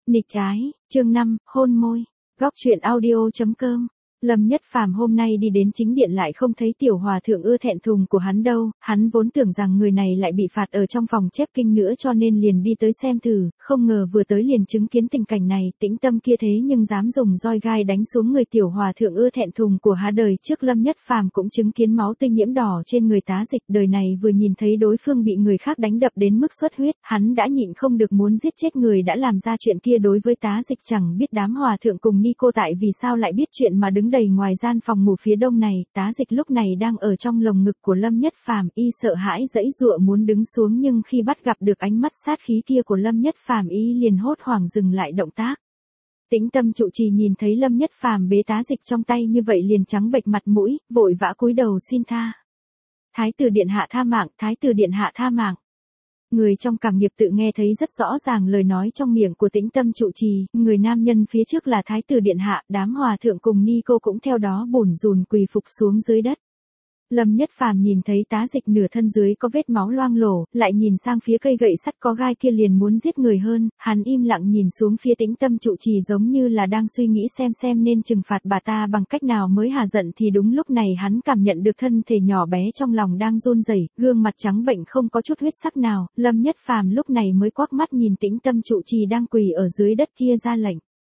Nghịch trái, chương 5, hôn môi. Góc truyện audio.com. Lâm Nhất Phàm hôm nay đi đến chính điện lại không thấy tiểu hòa thượng ưa thẹn thùng của hắn đâu, hắn vốn tưởng rằng người này lại bị phạt ở trong phòng chép kinh nữa cho nên liền đi tới xem thử, không ngờ vừa tới liền chứng kiến tình cảnh này, tĩnh tâm kia thế nhưng dám dùng roi gai đánh xuống người tiểu hòa thượng ưa thẹn thùng của hắn. Đời trước Lâm Nhất Phàm cũng chứng kiến máu tươi nhiễm đỏ trên người Tá Dịch, đời này vừa nhìn thấy đối phương bị người khác đánh đập đến mức xuất huyết, hắn đã nhịn không được muốn giết chết người đã làm ra chuyện kia. Đối với Tá Dịch chẳng biết đám hòa thượng cùng ni cô tại vì sao lại biết chuyện mà đứng đầy ngoài gian phòng ngủ phía đông này. Tá Dịch lúc này đang ở trong lồng ngực của Lâm Nhất Phàm, y sợ hãi giãy giụa muốn đứng xuống nhưng khi bắt gặp được ánh mắt sát khí kia của Lâm Nhất Phàm y liền hốt hoảng dừng lại động tác. Tĩnh tâm trụ trì nhìn thấy Lâm Nhất Phàm bế Tá Dịch trong tay như vậy liền trắng bệch mặt mũi, vội vã cúi đầu xin tha. Thái tử điện hạ tha mạng, thái tử điện hạ tha mạng. Người trong cảm nghiệp tự nghe thấy rất rõ ràng lời nói trong miệng của tĩnh tâm trụ trì, người nam nhân phía trước là thái tử điện hạ, đám hòa thượng cùng ni cô cũng theo đó bủn rủn quỳ phục xuống dưới đất. Lâm Nhất Phàm nhìn thấy Tá Dịch nửa thân dưới có vết máu loang lổ, lại nhìn sang phía cây gậy sắt có gai kia liền muốn giết người hơn, hắn im lặng nhìn xuống phía tĩnh tâm trụ trì giống như là đang suy nghĩ xem nên trừng phạt bà ta bằng cách nào mới hà giận. Thì đúng lúc này hắn cảm nhận được thân thể nhỏ bé trong lòng đang run rẩy, gương mặt trắng bệnh không có chút huyết sắc nào. Lâm Nhất Phàm lúc này mới quắc mắt nhìn tĩnh tâm trụ trì đang quỳ ở dưới đất kia ra lệnh.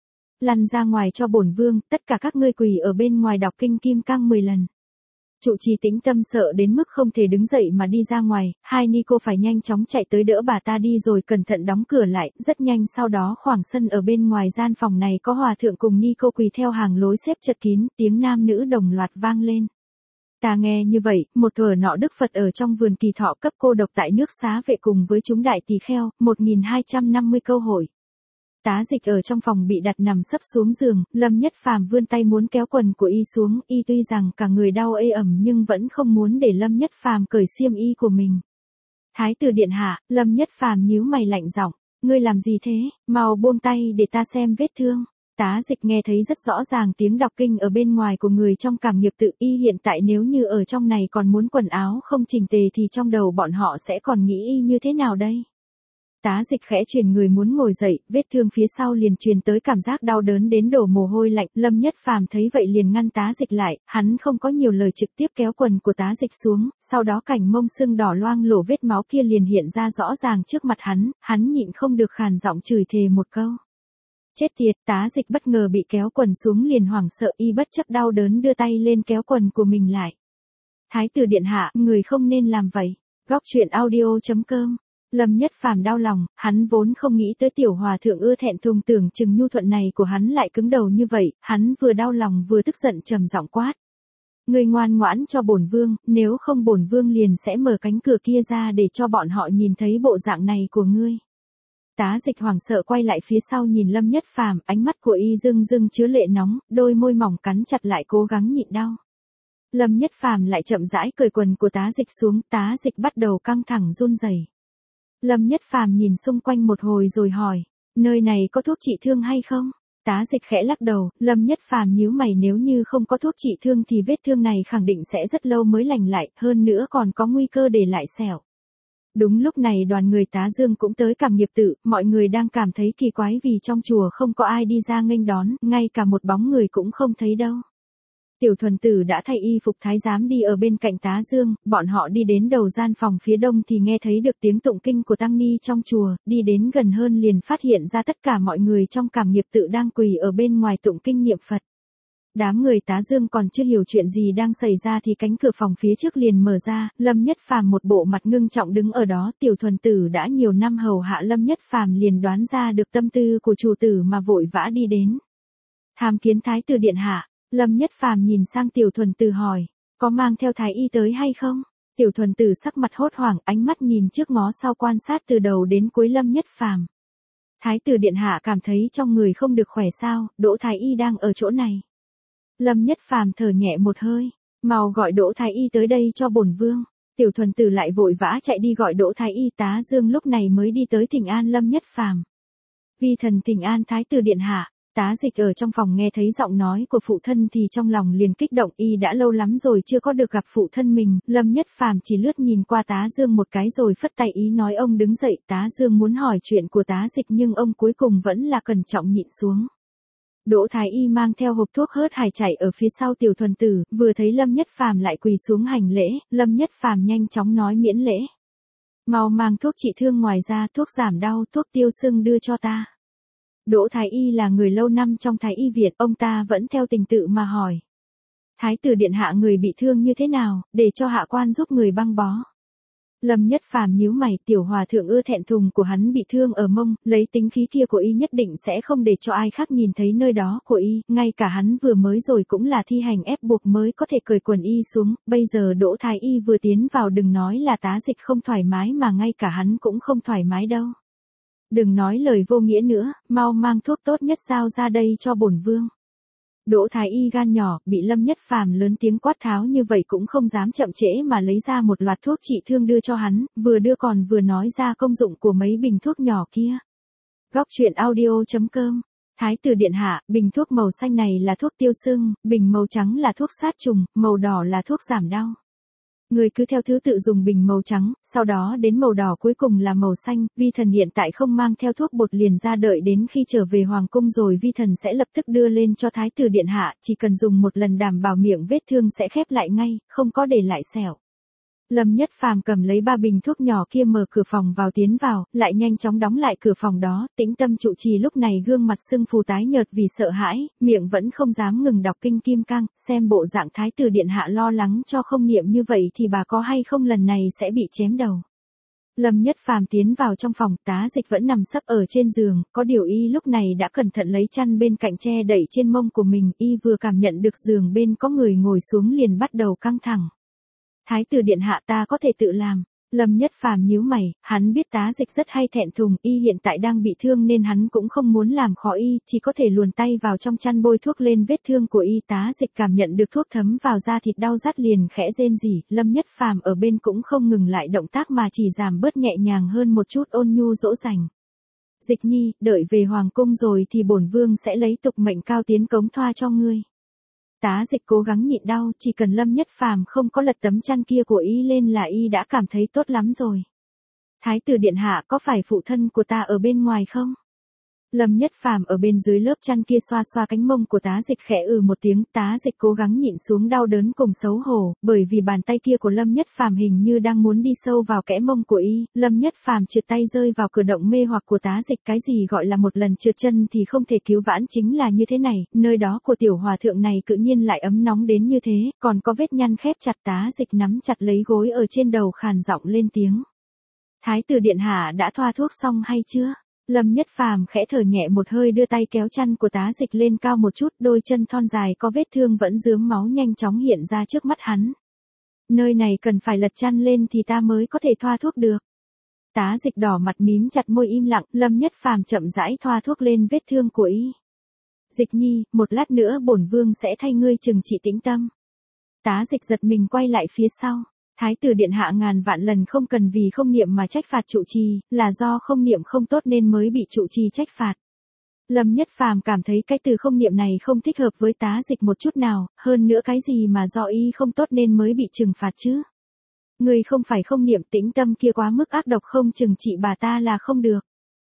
Lăn ra ngoài cho bổn vương, tất cả các ngươi quỳ ở bên ngoài đọc kinh Kim Cang 10 lần. Trụ trì tĩnh tâm sợ đến mức không thể đứng dậy mà đi ra ngoài, hai ni cô phải nhanh chóng chạy tới đỡ bà ta đi rồi cẩn thận đóng cửa lại. Rất nhanh sau đó khoảng sân ở bên ngoài gian phòng này có hòa thượng cùng ni cô quỳ theo hàng lối xếp chật kín, tiếng nam nữ đồng loạt vang lên. Ta nghe như vậy, một thuở nọ Đức Phật ở trong vườn Kỳ Thọ cấp cô độc tại nước Xá Vệ cùng với chúng đại tỳ kheo, 1250 câu hội. Tá Dịch ở trong phòng bị đặt nằm sấp xuống giường, Lâm Nhất Phàm vươn tay muốn kéo quần của y xuống, y tuy rằng cả người đau ê ẩm nhưng vẫn không muốn để Lâm Nhất Phàm cởi xiêm y của mình. Thái tử điện hạ, Lâm Nhất Phàm nhíu mày lạnh giọng, ngươi làm gì thế, mau buông tay để ta xem vết thương. Tá Dịch nghe thấy rất rõ ràng tiếng đọc kinh ở bên ngoài của người trong cảm nghiệp tự, y hiện tại nếu như ở trong này còn muốn quần áo không chỉnh tề thì trong đầu bọn họ sẽ còn nghĩ y như thế nào đây. Tá Dịch khẽ chuyển người muốn ngồi dậy, vết thương phía sau liền truyền tới cảm giác đau đớn đến đổ mồ hôi lạnh. Lâm Nhất Phàm thấy vậy liền ngăn Tá Dịch lại, hắn không có nhiều lời trực tiếp kéo quần của Tá Dịch xuống, sau đó cảnh mông sưng đỏ loang lổ vết máu kia liền hiện ra rõ ràng trước mặt hắn nhịn không được khàn giọng chửi thề một câu. Chết tiệt. Tá Dịch bất ngờ bị kéo quần xuống liền hoảng sợ, y bất chấp đau đớn đưa tay lên kéo quần của mình lại. Thái tử điện hạ, người không nên làm vậy. Góc truyện audio.com. Lâm Nhất Phàm đau lòng, hắn vốn không nghĩ tới tiểu hòa thượng ưa thẹn thùng tưởng chừng nhu thuận này của hắn lại cứng đầu như vậy, hắn vừa đau lòng vừa tức giận trầm giọng quát. Ngươi ngoan ngoãn cho bổn vương, nếu không bổn vương liền sẽ mở cánh cửa kia ra để cho bọn họ nhìn thấy bộ dạng này của ngươi. Tá Dịch hoảng sợ quay lại phía sau nhìn Lâm Nhất Phàm, ánh mắt của y rưng rưng chứa lệ nóng, đôi môi mỏng cắn chặt lại cố gắng nhịn đau. Lâm Nhất Phàm lại chậm rãi cởi quần của Tá Dịch xuống, Tá Dịch bắt đầu căng thẳng run rẩy. Lâm Nhất Phàm nhìn xung quanh một hồi rồi hỏi, nơi này có thuốc trị thương hay không? Tá Dịch khẽ lắc đầu, Lâm Nhất Phàm nhíu mày, nếu như không có thuốc trị thương thì vết thương này khẳng định sẽ rất lâu mới lành lại, hơn nữa còn có nguy cơ để lại sẹo. Đúng lúc này đoàn người Tá Dương cũng tới cảm nghiệp tự, mọi người đang cảm thấy kỳ quái vì trong chùa không có ai đi ra nghênh đón, ngay cả một bóng người cũng không thấy đâu. Tiểu Thuần Tử đã thay y phục thái giám đi ở bên cạnh Tá Dương, bọn họ đi đến đầu gian phòng phía đông thì nghe thấy được tiếng tụng kinh của tăng ni trong chùa, đi đến gần hơn liền phát hiện ra tất cả mọi người trong cảm nghiệp tự đang quỳ ở bên ngoài tụng kinh niệm Phật. Đám người Tá Dương còn chưa hiểu chuyện gì đang xảy ra thì cánh cửa phòng phía trước liền mở ra, Lâm Nhất Phàm một bộ mặt ngưng trọng đứng ở đó. Tiểu Thuần Tử đã nhiều năm hầu hạ Lâm Nhất Phàm liền đoán ra được tâm tư của chủ tử mà vội vã đi đến. Tham kiến thái tử điện hạ. Lâm Nhất Phàm nhìn sang Tiểu Thuần Tử hỏi, có mang theo thái y tới hay không? Tiểu Thuần Tử sắc mặt hốt hoảng, ánh mắt nhìn trước ngó sau quan sát từ đầu đến cuối Lâm Nhất Phàm. Thái tử điện hạ cảm thấy trong người không được khỏe sao, Đỗ thái y đang ở chỗ này. Lâm Nhất Phàm thở nhẹ một hơi, mau gọi Đỗ thái y tới đây cho bổn vương. Tiểu Thuần Tử lại vội vã chạy đi gọi Đỗ thái y. Tá Dương lúc này mới đi tới thỉnh an Lâm Nhất Phàm. Vi thần thỉnh an thái tử điện hạ. Tá Dịch ở trong phòng nghe thấy giọng nói của phụ thân thì trong lòng liền kích động, y đã lâu lắm rồi chưa có được gặp phụ thân mình. Lâm Nhất Phàm chỉ lướt nhìn qua Tá Dương một cái rồi phất tay ý nói ông đứng dậy. Tá Dương muốn hỏi chuyện của Tá Dịch nhưng ông cuối cùng vẫn là cẩn trọng nhịn xuống. Đỗ Thái Y mang theo hộp thuốc hớt hải chạy ở phía sau Tiểu Thuần Tử, vừa thấy Lâm Nhất Phàm lại quỳ xuống hành lễ. Lâm Nhất Phàm nhanh chóng nói miễn lễ. Mau mang thuốc trị thương, ngoài ra thuốc giảm đau, thuốc tiêu sưng đưa cho ta. Đỗ Thái Y là người lâu năm trong Thái Y Việt, ông ta vẫn theo tình tự mà hỏi. Thái tử điện hạ, người bị thương như thế nào, để cho hạ quan giúp người băng bó. Lâm Nhất Phàm nhíu mày, Tiểu hòa thượng ưa thẹn thùng của hắn bị thương ở mông, lấy tính khí kia của y nhất định sẽ không để cho ai khác nhìn thấy nơi đó của y, ngay cả hắn vừa mới rồi cũng là thi hành ép buộc mới có thể cởi quần y xuống, bây giờ Đỗ Thái Y vừa tiến vào đừng nói là Tá Dịch không thoải mái mà ngay cả hắn cũng không thoải mái đâu. Đừng nói lời vô nghĩa nữa, mau mang thuốc tốt nhất giao ra đây cho bổn vương. Đỗ Thái Y gan nhỏ, bị Lâm Nhất Phàm lớn tiếng quát tháo như vậy cũng không dám chậm trễ mà lấy ra một loạt thuốc trị thương đưa cho hắn, vừa đưa còn vừa nói ra công dụng của mấy bình thuốc nhỏ kia. Góc truyện audio.com. Thái tử điện hạ, bình thuốc màu xanh này là thuốc tiêu sưng, bình màu trắng là thuốc sát trùng, màu đỏ là thuốc giảm đau. Người cứ theo thứ tự dùng bình màu trắng, sau đó đến màu đỏ, cuối cùng là màu xanh. Vi thần hiện tại không mang theo thuốc bột liền ra, đợi đến khi trở về hoàng cung rồi vi thần sẽ lập tức đưa lên cho thái tử điện hạ, chỉ cần dùng một lần đảm bảo miệng vết thương sẽ khép lại ngay, không có để lại sẹo. Lâm Nhất Phàm cầm lấy 3 bình thuốc nhỏ kia mở cửa phòng vào tiến vào, lại nhanh chóng đóng lại cửa phòng đó, tĩnh tâm trụ trì lúc này gương mặt sưng phù tái nhợt vì sợ hãi, miệng vẫn không dám ngừng đọc kinh kim cang, xem bộ dạng thái tử điện hạ lo lắng cho không niệm như vậy thì bà có hay không lần này sẽ bị chém đầu. Lâm Nhất Phàm tiến vào trong phòng, Tá Dịch vẫn nằm sấp ở trên giường, có điều y lúc này đã cẩn thận lấy chăn bên cạnh che đậy trên mông của mình, y vừa cảm nhận được giường bên có người ngồi xuống liền bắt đầu căng thẳng. Thái tử điện hạ, ta có thể tự làm. Lâm Nhất Phàm nhíu mày, hắn biết Tá Dịch rất hay thẹn thùng, y hiện tại đang bị thương nên hắn cũng không muốn làm khó y, chỉ có thể luồn tay vào trong chăn bôi thuốc lên vết thương của y. Tá Dịch cảm nhận được thuốc thấm vào da thịt đau rát liền khẽ rên rỉ, Lâm Nhất Phàm ở bên cũng không ngừng lại động tác mà chỉ giảm bớt nhẹ nhàng hơn một chút, ôn nhu dỗ dành. Dịch nhi, đợi về hoàng cung rồi thì bổn vương sẽ lấy tục mệnh cao tiến cống thoa cho ngươi. Tá Dịch cố gắng nhịn đau, chỉ cần Lâm Nhất Phàm không có lật tấm chăn kia của y lên là y đã cảm thấy tốt lắm rồi. Thái tử điện hạ, có phải phụ thân của ta ở bên ngoài không? Lâm Nhất Phàm ở bên dưới lớp chăn kia xoa xoa cánh mông của Tá Dịch, khẽ một tiếng. Tá Dịch cố gắng nhịn xuống đau đớn cùng xấu hổ, bởi vì bàn tay kia của Lâm Nhất Phàm hình như đang muốn đi sâu vào kẽ mông của y. Lâm Nhất Phàm trượt tay rơi vào cửa động mê hoặc của Tá Dịch, cái gì gọi là một lần trượt chân thì không thể cứu vãn chính là như thế này, nơi đó của tiểu hòa thượng này tự nhiên lại ấm nóng đến như thế, còn có vết nhăn khép chặt. Tá Dịch nắm chặt lấy gối ở trên đầu khàn giọng lên tiếng. Thái tử điện hạ đã thoa thuốc xong hay chưa? Lâm Nhất Phàm khẽ thở nhẹ một hơi, đưa tay kéo chăn của Tá Dịch lên cao một chút, đôi chân thon dài có vết thương vẫn rướm máu nhanh chóng hiện ra trước mắt hắn. Nơi này cần phải lật chăn lên thì ta mới có thể thoa thuốc được. Tá Dịch đỏ mặt mím chặt môi im lặng, Lâm Nhất Phàm chậm rãi thoa thuốc lên vết thương của y. Dịch nhi, một lát nữa bổn vương sẽ thay ngươi trừng trị tĩnh tâm. Tá Dịch giật mình quay lại phía sau. Thái tử điện hạ ngàn vạn lần không cần vì không niệm mà trách phạt trụ trì, là do không niệm không tốt nên mới bị trụ trì trách phạt. Lâm Nhất Phàm cảm thấy cái từ không niệm này không thích hợp với Tá Dịch một chút nào, hơn nữa cái gì mà do y không tốt nên mới bị trừng phạt chứ. Người không phải không niệm, tĩnh tâm kia quá mức ác độc, không trừng trị bà ta là không được.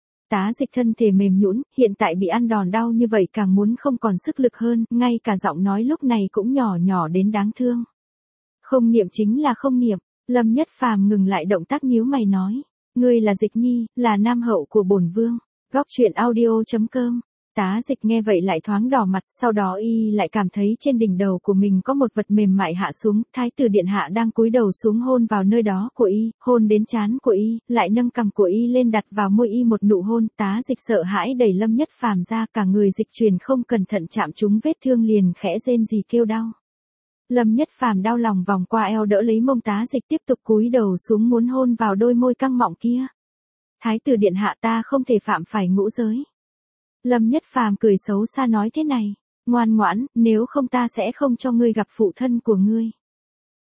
Tá Dịch thân thể mềm nhũn, hiện tại bị ăn đòn đau như vậy càng muốn không còn sức lực hơn, ngay cả giọng nói lúc này cũng nhỏ nhỏ đến đáng thương. Không niệm chính là không niệm. Lâm Nhất Phàm ngừng lại động tác nhíu mày nói. Ngươi là Dịch nhi, là nam hậu của bổn vương. Góc truyện audio.com. Tá Dịch nghe vậy lại thoáng đỏ mặt, sau đó y lại cảm thấy trên đỉnh đầu của mình có một vật mềm mại hạ xuống. Thái tử điện hạ đang cúi đầu xuống hôn vào nơi đó của y, hôn đến trán của y, lại nâng cằm của y lên đặt vào môi y một nụ hôn. Tá Dịch sợ hãi đẩy Lâm Nhất Phàm ra, cả người dịch chuyển không cẩn thận chạm trúng vết thương liền khẽ rên rỉ kêu đau. Lâm Nhất Phàm đau lòng vòng qua eo đỡ lấy mông Tá Dịch, tiếp tục cúi đầu xuống muốn hôn vào đôi môi căng mọng kia. Thái tử điện hạ, ta không thể phạm phải ngũ giới. Lâm Nhất Phàm cười xấu xa nói thế này, ngoan ngoãn, nếu không ta sẽ không cho ngươi gặp phụ thân của ngươi.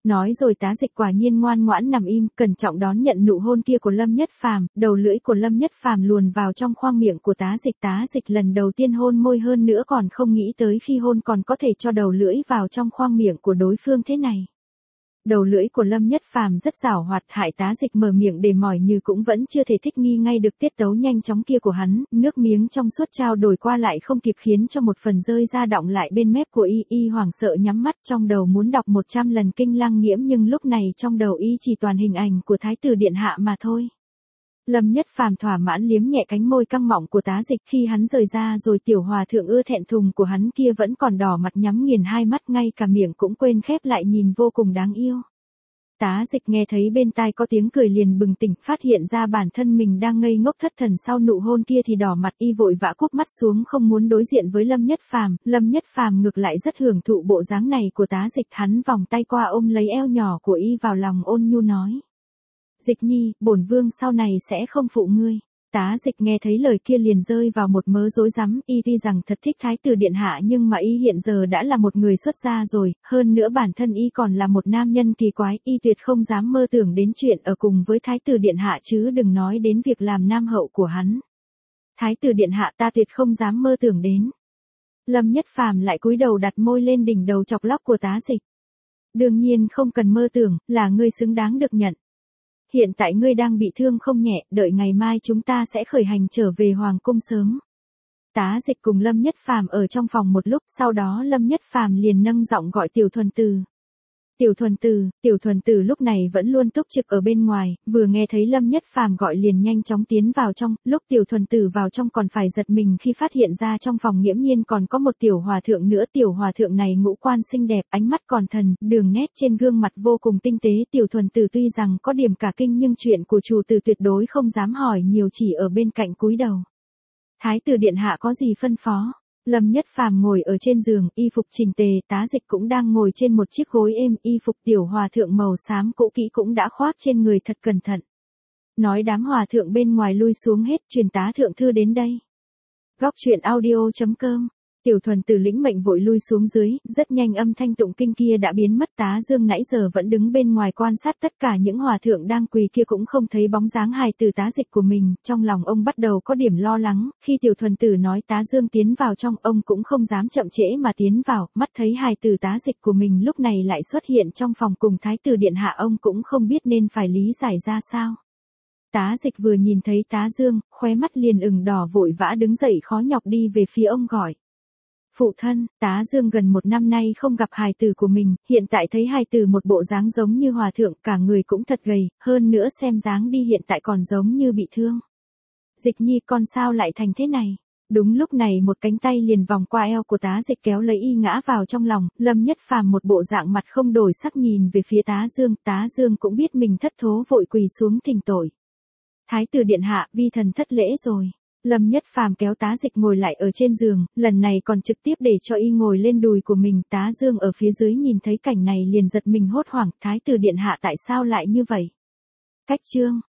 Nói rồi Tá Dịch quả nhiên ngoan ngoãn nằm im, cẩn trọng đón nhận nụ hôn kia của Lâm Nhất Phàm, đầu lưỡi của Lâm Nhất Phàm luồn vào trong khoang miệng của Tá Dịch lần đầu tiên hôn môi, hơn nữa còn không nghĩ tới khi hôn còn có thể cho đầu lưỡi vào trong khoang miệng của đối phương thế này. Đầu lưỡi của Lâm Nhất Phàm rất giảo hoạt, hại Tá Dịch mở miệng để mỏi như cũng vẫn chưa thể thích nghi ngay được tiết tấu nhanh chóng kia của hắn, nước miếng trong suốt trao đổi qua lại không kịp khiến cho một phần rơi ra đọng lại bên mép của y hoảng sợ nhắm mắt, trong đầu muốn đọc 100 lần kinh Lăng Nghiễm nhưng lúc này trong đầu y chỉ toàn hình ảnh của Thái tử điện hạ mà thôi. Lâm Nhất Phàm thỏa mãn liếm nhẹ cánh môi căng mọng của Tá Dịch, khi hắn rời ra rồi tiểu hòa thượng ưa thẹn thùng của hắn kia vẫn còn đỏ mặt nhắm nghiền hai mắt, ngay cả miệng cũng quên khép lại, nhìn vô cùng đáng yêu. Tá Dịch nghe thấy bên tai có tiếng cười liền bừng tỉnh, phát hiện ra bản thân mình đang ngây ngốc thất thần sau nụ hôn kia thì đỏ mặt, y vội vã cúp mắt xuống không muốn đối diện với Lâm Nhất Phàm. Lâm Nhất Phàm ngược lại rất hưởng thụ bộ dáng này của Tá Dịch, hắn vòng tay qua ôm lấy eo nhỏ của y vào lòng ôn nhu nói. Dịch nhi, bổn vương sau này sẽ không phụ ngươi. Tá Dịch nghe thấy lời kia liền rơi vào một mớ rối rắm, y tuy rằng thật thích Thái tử điện hạ nhưng mà y hiện giờ đã là một người xuất gia rồi, hơn nữa bản thân y còn là một nam nhân kỳ quái, y tuyệt không dám mơ tưởng đến chuyện ở cùng với Thái tử điện hạ chứ đừng nói đến việc làm nam hậu của hắn. Thái tử điện hạ, ta tuyệt không dám mơ tưởng đến. Lâm Nhất Phàm lại cúi đầu đặt môi lên đỉnh đầu chọc lóc của Tá Dịch. Đương nhiên không cần mơ tưởng, là ngươi xứng đáng được nhận. Hiện tại ngươi đang bị thương không nhẹ, đợi ngày mai chúng ta sẽ khởi hành trở về hoàng cung sớm. Tá Dịch cùng Lâm Nhất Phàm ở trong phòng một lúc, sau đó Lâm Nhất Phàm liền nâng giọng gọi Tiểu Thuần Tử. Tiểu Thuần Tử lúc này vẫn luôn túc trực ở bên ngoài, vừa nghe thấy Lâm Nhất Phàm gọi liền nhanh chóng tiến vào trong, lúc Tiểu Thuần Tử vào trong còn phải giật mình khi phát hiện ra trong phòng nghiễm nhiên còn có một tiểu hòa thượng nữa. Tiểu hòa thượng này ngũ quan xinh đẹp, ánh mắt còn thần, đường nét trên gương mặt vô cùng tinh tế. Tiểu Thuần Tử tuy rằng có điểm cả kinh nhưng chuyện của chủ tử tuyệt đối không dám hỏi nhiều, chỉ ở bên cạnh cúi đầu. Thái tử điện hạ có gì phân phó? Lâm Nhất Phàm ngồi ở trên giường, y phục chỉnh tề, Tá Dịch cũng đang ngồi trên một chiếc gối êm, y phục tiểu hòa thượng màu xám cũ kỹ cũng đã khoác trên người thật cẩn thận. Nói đám hòa thượng bên ngoài lui xuống hết, truyền tá thượng thư đến đây. Góc truyện audio.com. Tiểu Thuần Tử lĩnh mệnh vội lui xuống dưới, rất nhanh âm thanh tụng kinh kia đã biến mất. Tá Dương nãy giờ vẫn đứng bên ngoài quan sát tất cả những hòa thượng đang quỳ kia cũng không thấy bóng dáng hài tử Tá Dịch của mình, trong lòng ông bắt đầu có điểm lo lắng, khi Tiểu Thuần Tử nói Tá Dương tiến vào trong, ông cũng không dám chậm trễ mà tiến vào, mắt thấy hài tử Tá Dịch của mình lúc này lại xuất hiện trong phòng cùng Thái tử điện hạ, ông cũng không biết nên phải lý giải ra sao. Tá Dịch vừa nhìn thấy Tá Dương, khóe mắt liền ửng đỏ, vội vã đứng dậy khó nhọc đi về phía ông gọi. Phụ thân, Tá Dương gần một năm nay không gặp hài tử của mình, hiện tại thấy hài tử một bộ dáng giống như hòa thượng, cả người cũng thật gầy, hơn nữa xem dáng đi hiện tại còn giống như bị thương. Dịch nhi, con sao lại thành thế này? Đúng lúc này một cánh tay liền vòng qua eo của Tá Dịch kéo lấy y ngã vào trong lòng. Lâm Nhất Phàm một bộ dạng mặt không đổi sắc nhìn về phía Tá Dương cũng biết mình thất thố vội quỳ xuống thỉnh tội. Thái tử điện hạ, vi thần thất lễ rồi. Lâm Nhất Phàm kéo Tá Dịch ngồi lại ở trên giường, lần này còn trực tiếp để cho y ngồi lên đùi của mình. Tá Dương ở phía dưới nhìn thấy cảnh này liền giật mình hốt hoảng, Thái tử điện hạ tại sao lại như vậy? Cách chương